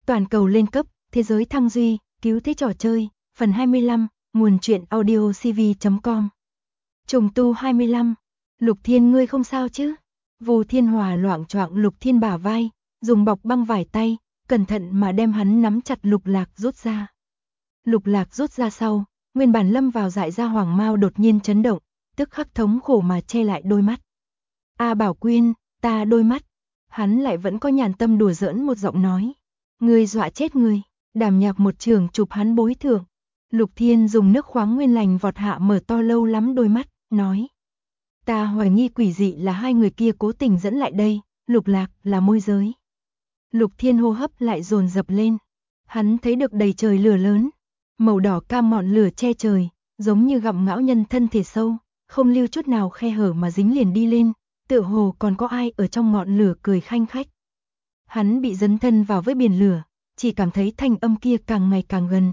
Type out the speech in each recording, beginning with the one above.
Toàn cầu lên cấp, thế giới thăng duy, cứu thế trò chơi, phần 25, nguồn truyện audio cv.com. Trùng tu 25, Lục Thiên ngươi không sao chứ? Vu Thiên Hòa loạng choạng Lục Thiên bả vai, dùng bọc băng vải tay, cẩn thận mà đem hắn nắm chặt Lục Lạc rút ra. Lục Lạc rút ra sau, nguyên bản lâm vào dại ra Hoàng Mao đột nhiên chấn động, tức khắc thống khổ mà che lại đôi mắt. A Bảo Quyên, ta đôi mắt. Hắn lại vẫn có nhàn tâm đùa giỡn một giọng nói. Ngươi dọa chết ngươi. Đàm Nhạc một trường chụp hắn bối thượng. Lục Thiên dùng nước khoáng nguyên lành vọt hạ mở to lâu lắm đôi mắt, nói. Ta hoài nghi quỷ dị là hai người kia cố tình dẫn lại đây, Lục Lạc là môi giới. Lục Thiên hô hấp lại dồn dập lên. Hắn thấy được đầy trời lửa lớn, màu đỏ cam ngọn lửa che trời, giống như gặm ngão nhân thân thể sâu, không lưu chút nào khe hở mà dính liền đi lên, tựa hồ còn có ai ở trong ngọn lửa cười khanh khách. Hắn bị dấn thân vào với biển lửa, chỉ cảm thấy thanh âm kia càng ngày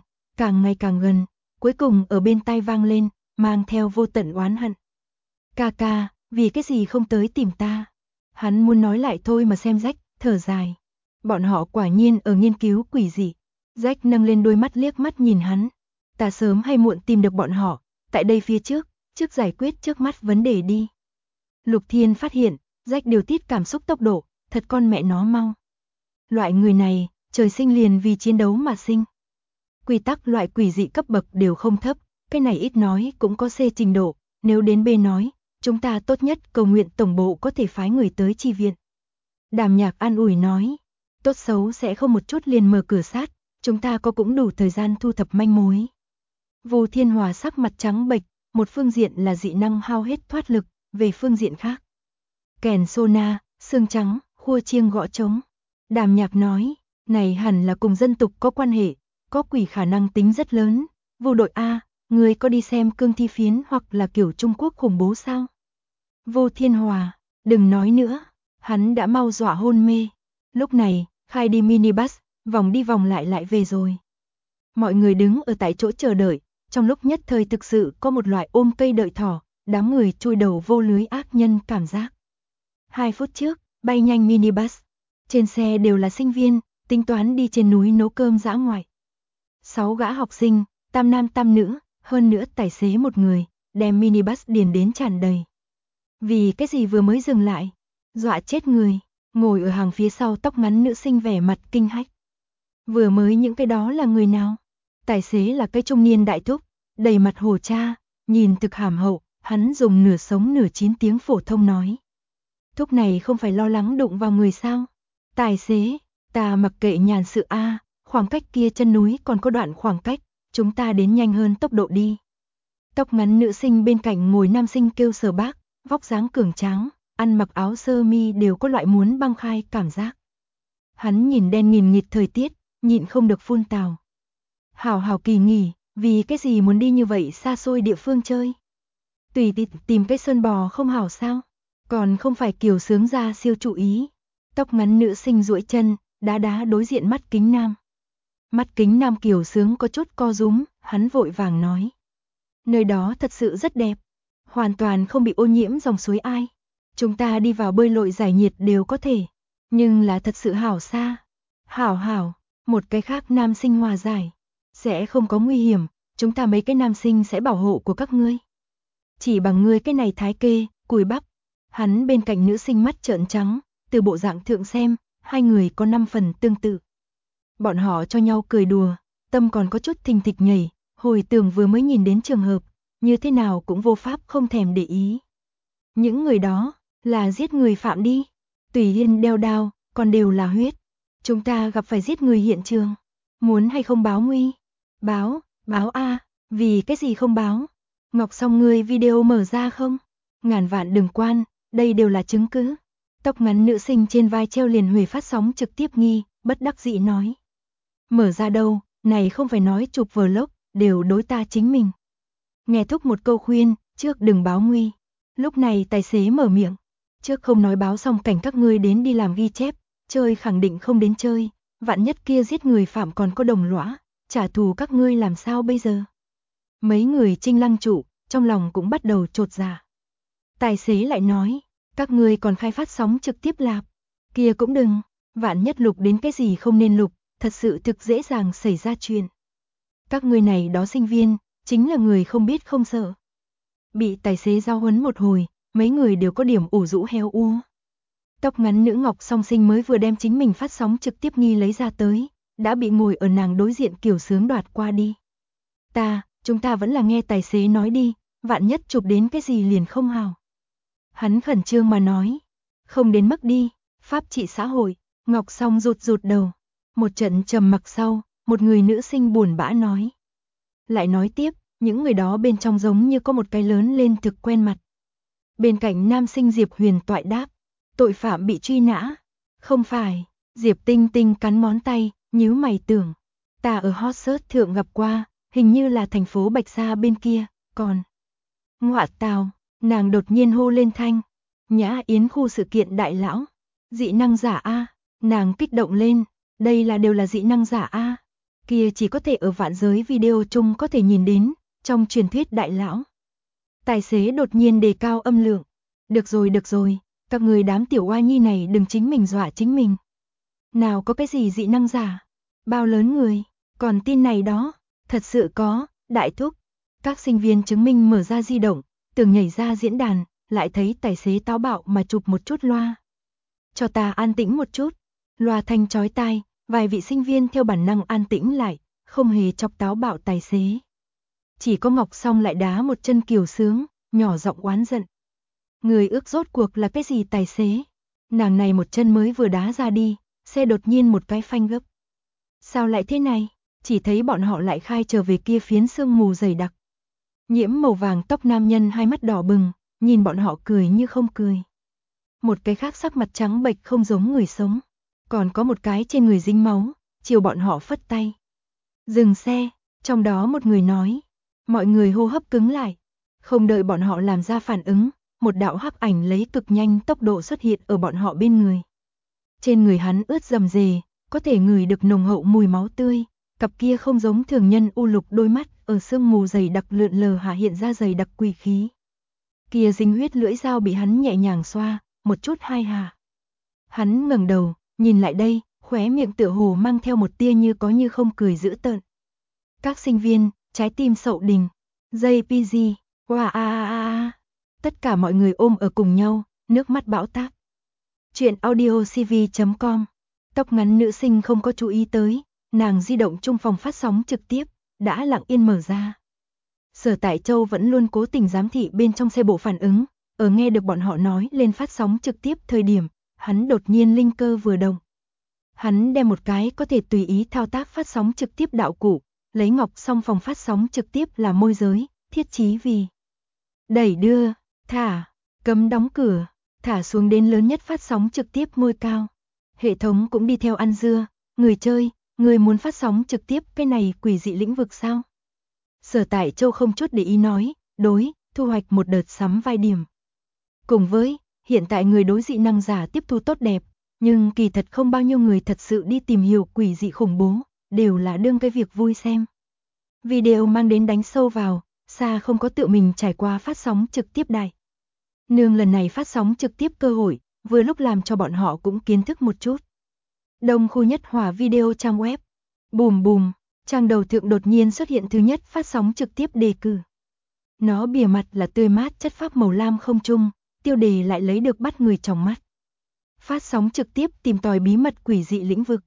càng gần, cuối cùng ở bên tai vang lên, mang theo vô tận oán hận. Ca ca, vì cái gì không tới tìm ta? Hắn muốn nói lại thôi mà xem Rách, thở dài. Bọn họ quả nhiên ở nghiên cứu quỷ dị. Rách nâng lên đôi mắt liếc mắt nhìn hắn. Ta sớm hay muộn tìm được bọn họ, tại đây phía trước giải quyết trước mắt vấn đề đi. Lục Thiên phát hiện, Rách điều tiết cảm xúc tốc độ, thật con mẹ nó mau. Loại người này, trời sinh liền vì chiến đấu mà sinh. Quy tắc loại quỷ dị cấp bậc đều không thấp, cái này ít nói cũng có C trình độ, nếu đến B nói, chúng ta tốt nhất cầu nguyện tổng bộ có thể phái người tới chi viện. Đàm Nhạc an ủi nói, tốt xấu sẽ không một chút liền mở cửa sát, chúng ta có cũng đủ thời gian thu thập manh mối. Vu Thiên Hòa sắc mặt trắng bệch, một phương diện là dị năng hao hết thoát lực, về phương diện khác. Kèn sona, xương trắng, khua chiêng gõ trống. Đàm Nhạc nói, này hẳn là cùng dân tục có quan hệ, có quỷ khả năng tính rất lớn. Vu đội A, người có đi xem cương thi phiến hoặc là kiểu Trung Quốc khủng bố sao? Vu Thiên Hòa, đừng nói nữa, hắn đã mau dọa hôn mê. Lúc này, khai đi minibus, vòng đi vòng lại về rồi. Mọi người đứng ở tại chỗ chờ đợi, trong lúc nhất thời thực sự có một loại ôm cây đợi thỏ, đám người chui đầu vô lưới ác nhân cảm giác. 2 phút trước, bay nhanh minibus. Trên xe đều là sinh viên, tính toán đi trên núi nấu cơm dã ngoại. 6 gã học sinh, tam nam tam nữ, hơn nữa tài xế một người, đem minibus điền đến tràn đầy. Vì cái gì vừa mới dừng lại? Dọa chết người, ngồi ở hàng phía sau tóc ngắn nữ sinh vẻ mặt kinh hách. Vừa mới những cái đó là người nào? Tài xế là cái trung niên đại thúc, đầy mặt hồ cha, nhìn thực hàm hậu, hắn dùng nửa sống nửa chín tiếng phổ thông nói. Thúc này không phải lo lắng đụng vào người sao? Tài xế, ta mặc kệ nhàn sự a, khoảng cách kia chân núi còn có đoạn khoảng cách, chúng ta đến nhanh hơn tốc độ đi. Tóc ngắn nữ sinh bên cạnh ngồi nam sinh kêu Sở Bác, vóc dáng cường tráng, ăn mặc áo sơ mi đều có loại muốn băng khai cảm giác. Hắn nhìn đen nghìn nghịt thời tiết, nhịn không được phun tào. Hảo kỳ nghỉ, vì cái gì muốn đi như vậy xa xôi địa phương chơi? Tùy tìm cái sơn bò không hảo sao? Còn không phải Kiều Sướng ra siêu chú ý. Tóc ngắn nữ sinh duỗi chân, đá đối diện mắt kính nam. Mắt kính nam Kiều Sướng có chút co rúm, hắn vội vàng nói. Nơi đó thật sự rất đẹp, hoàn toàn không bị ô nhiễm dòng suối ai. Chúng ta đi vào bơi lội giải nhiệt đều có thể, nhưng là thật sự hảo xa. Hảo, một cái khác nam sinh hòa giải. Sẽ không có nguy hiểm, chúng ta mấy cái nam sinh sẽ bảo hộ của các ngươi. Chỉ bằng ngươi cái này thái kê, cùi bắp. Hắn bên cạnh nữ sinh mắt trợn trắng, từ bộ dạng thượng xem, hai người có 5 phần tương tự. Bọn họ cho nhau cười đùa, tâm còn có chút thình thịch nhảy, hồi tưởng vừa mới nhìn đến trường hợp, như thế nào cũng vô pháp không thèm để ý. Những người đó, là giết người phạm đi, tùy yên đeo đao, còn đều là huyết. Chúng ta gặp phải giết người hiện trường, muốn hay không báo nguy? Báo a, vì cái gì không báo? Ngọc Song ngươi video mở ra không? Ngàn vạn đừng quan, đây đều là chứng cứ. Tóc ngắn nữ sinh trên vai treo liền Huệ phát sóng trực tiếp nghi, bất đắc dĩ nói. Mở ra đâu, này không phải nói chụp vlog, đều đối ta chính mình. Nghe thúc một câu khuyên, trước đừng báo nguy. Lúc này tài xế mở miệng, trước không nói báo xong cảnh các ngươi đến đi làm ghi chép, chơi khẳng định không đến chơi, vạn nhất kia giết người phạm còn có đồng lõa, trả thù các ngươi làm sao bây giờ? Mấy người Trinh Lăng trụ, trong lòng cũng bắt đầu chột dạ. Tài xế lại nói, các ngươi còn khai phát sóng trực tiếp lạp, kia cũng đừng, vạn nhất lục đến cái gì không nên lục, thật sự thực dễ dàng xảy ra chuyện. Các người này đó sinh viên, chính là người không biết không sợ. Bị tài xế giao huấn một hồi, mấy người đều có điểm ủ rũ heo u. Tóc ngắn nữ Ngọc Song Sinh mới vừa đem chính mình phát sóng trực tiếp nghi lấy ra tới, đã bị ngồi ở nàng đối diện Kiều Sướng đoạt qua đi. Chúng ta vẫn là nghe tài xế nói đi, vạn nhất chụp đến cái gì liền không hào. Hắn khẩn trương mà nói, không đến mức đi, pháp trị xã hội. Ngọc Song rụt đầu. Một trận trầm mặc sau, một người nữ sinh buồn bã nói. Lại nói tiếp, những người đó bên trong giống như có một cái lớn lên thực quen mặt. Bên cạnh nam sinh Diệp Huyền toại đáp, tội phạm bị truy nã. Không phải, Diệp Tinh Tinh cắn ngón tay, nhíu mày tưởng. Ta ở hot search thượng gặp qua, hình như là thành phố Bạch Sa bên kia, còn. Ngọa tào, nàng đột nhiên hô lên thanh. Nhã Yến khu sự kiện đại lão. Dị năng giả A, nàng kích động lên, đây đều là dị năng giả A. Kia chỉ có thể ở vạn giới video chung có thể nhìn đến, trong truyền thuyết đại lão. Tài xế đột nhiên đề cao âm lượng. Được rồi, các người đám tiểu oa nhi này đừng chính mình dọa chính mình. Nào có cái gì dị năng giả, bao lớn người, còn tin này đó, thật sự có, đại thúc. Các sinh viên chứng minh mở ra di động, tưởng nhảy ra diễn đàn, lại thấy tài xế táo bạo mà chụp một chút loa. Cho ta an tĩnh một chút, loa thanh chói tai, vài vị sinh viên theo bản năng an tĩnh lại, không hề chọc táo bạo tài xế. Chỉ có Ngọc Song lại đá một chân Kiều Sướng, nhỏ giọng oán giận. Người ước rốt cuộc là cái gì tài xế? Nàng này một chân mới vừa đá ra đi, xe đột nhiên một cái phanh gấp. Sao lại thế này? Chỉ thấy bọn họ lại khai trở về kia phiến sương mù dày đặc. Nhiễm màu vàng tóc nam nhân hai mắt đỏ bừng, nhìn bọn họ cười như không cười. Một cái khác sắc mặt trắng bệch không giống người sống. Còn có một cái trên người dính máu, chiều bọn họ phất tay. Dừng xe, trong đó một người nói. Mọi người hô hấp cứng lại. Không đợi bọn họ làm ra phản ứng, một đạo hắc ảnh lấy cực nhanh tốc độ xuất hiện ở bọn họ bên người. Trên người hắn ướt rầm rề, có thể ngửi được nồng hậu mùi máu tươi. Cặp kia không giống thường nhân u lục đôi mắt, ở sương mù dày đặc lượn lờ hạ hiện ra dày đặc quỷ khí. Kia dính huyết lưỡi dao bị hắn nhẹ nhàng xoa, một chút hai hà. Hắn ngẩng đầu, nhìn lại đây, khóe miệng tựa hồ mang theo một tia như có như không cười dữ tợn. Các sinh viên, trái tim sậu đình, JPG, wow. Tất cả mọi người ôm ở cùng nhau, nước mắt bão táp. Chuyện audiocv.com. Tóc ngắn nữ sinh không có chú ý tới, nàng di động trong phòng phát sóng trực tiếp, đã lặng yên mở ra. Sở Tại Châu vẫn luôn cố tình giám thị bên trong xe bộ phản ứng, ở nghe được bọn họ nói lên phát sóng trực tiếp thời điểm, hắn đột nhiên linh cơ vừa động. Hắn đem một cái có thể tùy ý thao tác phát sóng trực tiếp đạo cụ, lấy Ngọc Song phòng phát sóng trực tiếp làm môi giới, thiết chí vì đẩy đưa, thả, cấm đóng cửa, thả xuống đến lớn nhất phát sóng trực tiếp ngôi cao. Hệ thống cũng đi theo ăn dưa, người chơi, người muốn phát sóng trực tiếp cái này quỷ dị lĩnh vực sao? Sở Tại Châu không chút để ý nói, đối, thu hoạch một đợt sắm vai điểm. Cùng với, hiện tại người đối dị năng giả tiếp thu tốt đẹp, nhưng kỳ thật không bao nhiêu người thật sự đi tìm hiểu quỷ dị khủng bố, đều là đương cái việc vui xem. Video mang đến đánh sâu vào, xa không có tự mình trải qua phát sóng trực tiếp đại. Nương lần này phát sóng trực tiếp cơ hội, vừa lúc làm cho bọn họ cũng kiến thức một chút. Đông khu nhất hỏa video trang web. Bùm bùm, trang đầu thượng đột nhiên xuất hiện thứ nhất phát sóng trực tiếp đề cử. Nó bìa mặt là tươi mát chất pháp màu lam không trung, tiêu đề lại lấy được bắt người trong mắt. Phát sóng trực tiếp tìm tòi bí mật quỷ dị lĩnh vực.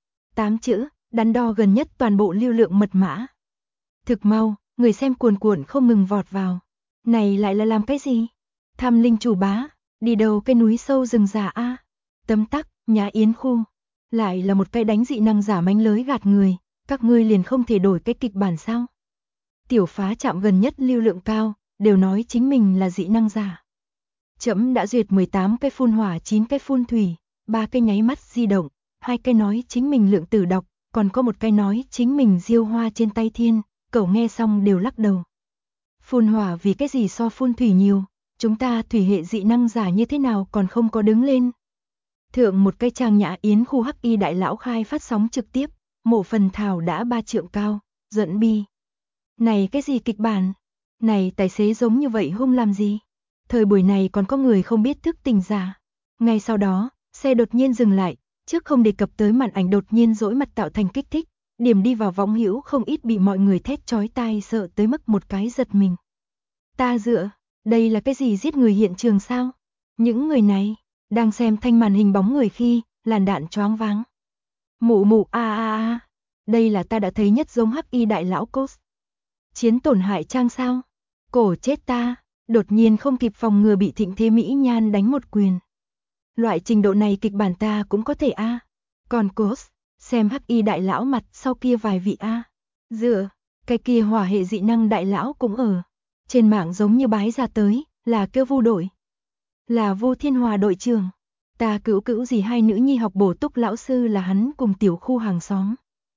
8 chữ, đắn đo gần nhất toàn bộ lưu lượng mật mã. Thực mau, người xem cuồn cuộn không ngừng vọt vào. Này lại là làm cái gì? Thăm linh chủ bá, đi đầu cái núi sâu rừng già a. Tấm tắc, Nhã Yến khu. Lại là một cái đánh dị năng giả mánh lới gạt người, các ngươi liền không thể đổi cái kịch bản sao? Tiểu phá chạm gần nhất lưu lượng cao, đều nói chính mình là dị năng giả. Trẫm đã duyệt 18 cái phun hỏa, 9 cái phun thủy, 3 cái nháy mắt di động, 2 cái nói chính mình lượng tử đọc, còn có một cái nói chính mình diêu hoa trên tay thiên, cậu nghe xong đều lắc đầu. Phun hỏa vì cái gì so phun thủy nhiều, chúng ta thủy hệ dị năng giả như thế nào còn không có đứng lên. Thượng một cái trang Nhã Yến khu hắc y đại lão khai phát sóng trực tiếp, mộ phần thảo đã 3 trượng cao, giận bi. Này cái gì kịch bản? Này tài xế giống như vậy hung làm gì? Thời buổi này còn có người không biết thức tình giả. Ngay sau đó, xe đột nhiên dừng lại, Trước không đề cập tới màn ảnh đột nhiên dỗi mặt tạo thành kích thích, điểm đi vào võng hữu không ít bị mọi người thét chói tai sợ tới mức một cái giật mình. Ta dựa, đây là cái gì giết người hiện trường sao? Những người này, đang xem thanh màn hình bóng người khi, làn đạn choáng váng. Mụ mụ đây là ta đã thấy nhất giống hắc y đại lão Cos. Chiến tổn hại trang sao? Cổ chết ta, đột nhiên không kịp phòng ngừa bị Thịnh Thế Mỹ Nhan đánh một quyền. Loại trình độ này kịch bản ta cũng có thể Còn Cos, xem hắc y đại lão mặt sau kia vài vị dựa, cái kia hỏa hệ dị năng đại lão cũng ở. Trên mạng giống như bái ra tới, là kêu Vu đội. Là Vu Thiên Hòa đội trưởng. Ta cữu gì hai nữ nhi học bổ túc lão sư là hắn cùng tiểu khu hàng xóm.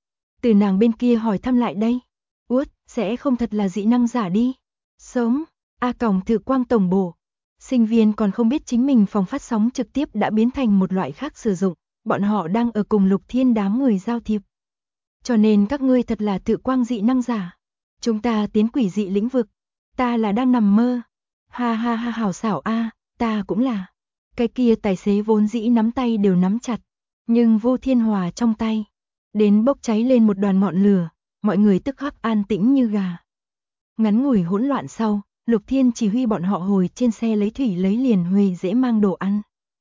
Từ nàng bên kia hỏi thăm lại đây. Út, sẽ không thật là dị năng giả đi. Sống, cổng Thự Quang tổng bộ. Sinh viên còn không biết chính mình phòng phát sóng trực tiếp đã biến thành một loại khác sử dụng. Bọn họ đang ở cùng Lục Thiên đám người giao thiệp. Cho nên các ngươi thật là Thự Quang dị năng giả. Chúng ta tiến quỷ dị lĩnh vực. Ta là đang nằm mơ. Ha hảo xảo ta cũng là. Cái kia tài xế vốn dĩ nắm tay đều nắm chặt. Nhưng Vô Thiên Hòa trong tay. Đến bốc cháy lên một đoàn ngọn lửa. Mọi người tức khắc an tĩnh như gà. Ngắn ngủi hỗn loạn sau, Lục Thiên chỉ huy bọn họ hồi trên xe lấy thủy lấy liền huề dễ mang đồ ăn.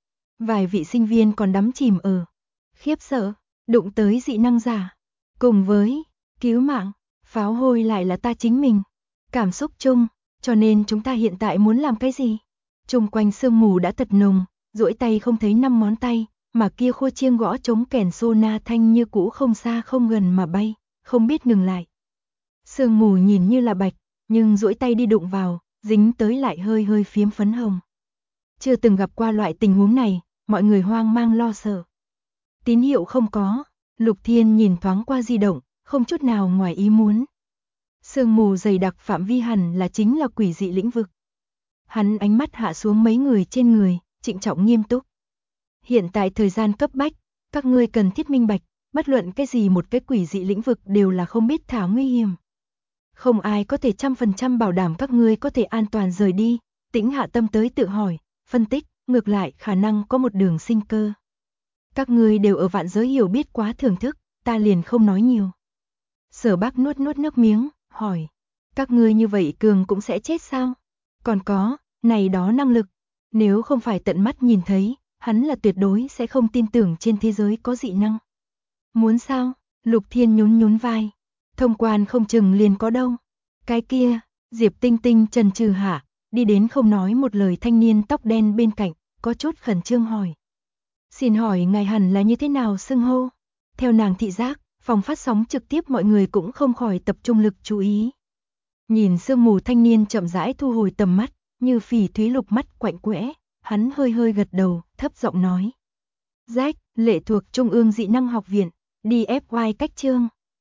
Vài vị sinh viên còn đắm chìm ở khiếp sợ, đụng tới dị năng giả. Cùng với cứu mạng, pháo hôi lại là ta chính mình. Cảm xúc chung, cho nên chúng ta hiện tại muốn làm cái gì? Chung quanh sương mù đã thật nồng, duỗi tay không thấy 5 ngón tay, mà kia khua chiêng gõ trống kèn sona thanh như cũ không xa không gần mà bay, không biết ngừng lại. Sương mù nhìn như là bạch, nhưng duỗi tay đi đụng vào, dính tới lại hơi hơi phiếm phấn hồng. Chưa từng gặp qua loại tình huống này, mọi người hoang mang lo sợ. Tín hiệu không có, Lục Thiên nhìn thoáng qua di động, không chút nào ngoài ý muốn. Sương mù dày đặc phạm vi hẳn là chính là quỷ dị lĩnh vực. Hắn ánh mắt hạ xuống mấy người trên người, trịnh trọng nghiêm túc. Hiện tại thời gian cấp bách, các ngươi cần thiết minh bạch, bất luận cái gì một cái quỷ dị lĩnh vực đều là không biết thả nguy hiểm. Không ai có thể 100% bảo đảm các ngươi có thể an toàn rời đi, Tĩnh hạ tâm tới tự hỏi, phân tích, ngược lại khả năng có một đường sinh cơ. Các ngươi đều ở vạn giới hiểu biết quá thưởng thức, ta liền không nói nhiều. Sở Bác nuốt nước miếng, hỏi, các ngươi như vậy cường cũng sẽ chết sao? Còn có, này đó năng lực, nếu không phải tận mắt nhìn thấy, hắn là tuyệt đối sẽ không tin tưởng trên thế giới có dị năng. Muốn sao? Lục Thiên nhún vai. Thông quan không chừng liền có đâu. Cái kia, Diệp Tinh Tinh trần trừ hạ, đi đến không nói một lời thanh niên tóc đen bên cạnh, có chút khẩn trương hỏi. Xin hỏi ngài hẳn là như thế nào xưng hô? Theo nàng thị giác, phòng phát sóng trực tiếp mọi người cũng không khỏi tập trung lực chú ý. Nhìn sương mù thanh niên chậm rãi thu hồi tầm mắt, như phỉ thúy lục mắt quạnh quẽ, hắn hơi gật đầu, thấp giọng nói. Jack, lệ thuộc Trung ương dị năng học viện, đi FY cách chương.